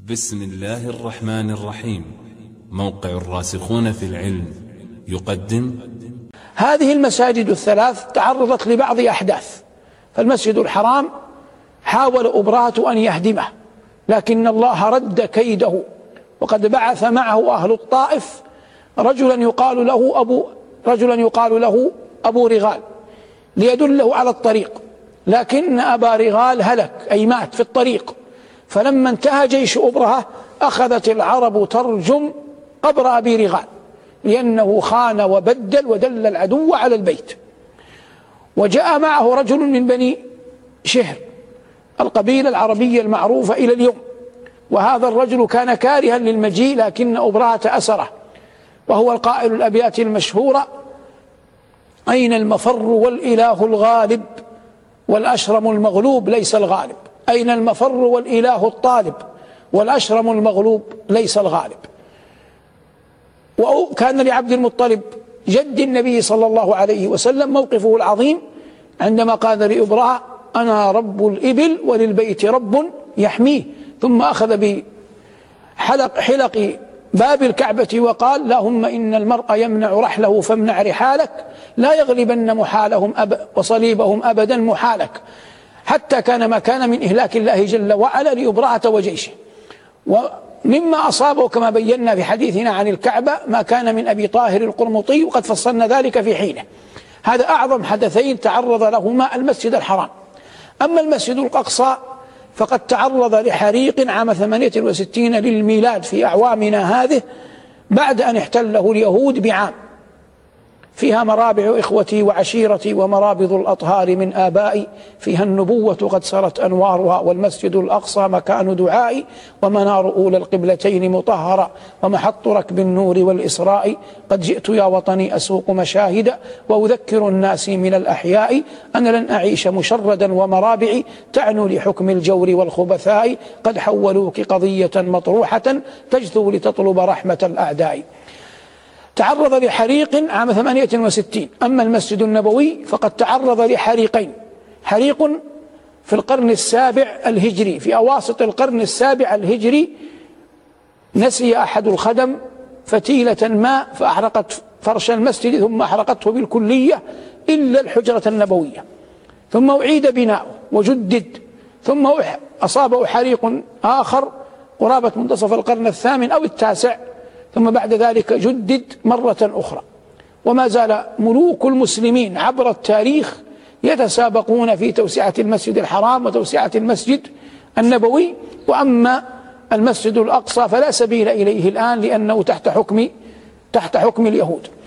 بسم الله الرحمن الرحيم. موقع الراسخون في العلم يقدم. هذه المساجد الثلاث تعرضت لبعض أحداث، فالمسجد الحرام حاول أبرهة أن يهدمه، لكن الله رد كيده، وقد بعث معه أهل الطائف رجلا يقال له أبو رغال ليدله على الطريق، لكن أبا رغال هلك أي مات في الطريق. فلما انتهى جيش أبرهة أخذت العرب ترجم قبر أبي رغال، لأنه خان وبدل ودل العدو على البيت. وجاء معه رجل من بني شهر، القبيلة العربية المعروفة إلى اليوم، وهذا الرجل كان كارها للمجيء، لكن أبرهة أسره، وهو القائل الأبيات المشهورة: أين المفر والإله الغالب والأشرم المغلوب ليس الغالب. أين المفر والإله الطالب والأشرم المغلوب ليس الغالب. وكان لعبد المطلب جد النبي صلى الله عليه وسلم موقفه العظيم عندما قال لأبرهة: أنا رب الإبل وللبيت رب يحميه، ثم أخذ بحلق باب الكعبة وقال: اللهم إن المرء يمنع رحله فامنع رحالك، لا يغلبن محالهم وصليبهم أبدا محالك، حتى كان ما كان من إهلاك الله جل وعلا لأبرهة وجيشه. ومما أصابه كما بينا في حديثنا عن الكعبة ما كان من أبي طاهر القرمطي، وقد فصلنا ذلك في حينه. هذا أعظم حدثين تعرض لهما المسجد الحرام. أما المسجد الأقصى فقد تعرض لحريق عام 68 للميلاد في أعوامنا هذه، بعد أن احتله اليهود بعام، فيها مرابع إخوتي وعشيرتي ومرابض الأطهار من آبائي، فيها النبوة قد سرت أنوارها، والمسجد الأقصى مكان دعائي، ومنار أولى القبلتين مطهرة، ومحط ركب النور والإسراء. قد جئت يا وطني أسوق مشاهد، وأذكر الناس من الأحياء أنا لن أعيش مشردا ومرابعي، تعنو لحكم الجور والخبثاء، قد حولوك قضية مطروحة تجثو لتطلب رحمة الأعداء. تعرض لحريق عام 68. أما المسجد النبوي فقد تعرض لحريقين: حريق في القرن السابع الهجري، في أواسط القرن السابع الهجري، نسي أحد الخدم فتيلة ماء فأحرقت فرش المسجد، ثم أحرقته بالكلية إلا الحجرة النبوية، ثم أعيد بناؤه وجدد، ثم أصابه حريق آخر قرابة منتصف القرن الثامن أو التاسع، ثم بعد ذلك جدد مرة أخرى. وما زال ملوك المسلمين عبر التاريخ يتسابقون في توسعة المسجد الحرام وتوسعة المسجد النبوي. وأما المسجد الأقصى فلا سبيل إليه الآن، لأنه تحت حكم اليهود.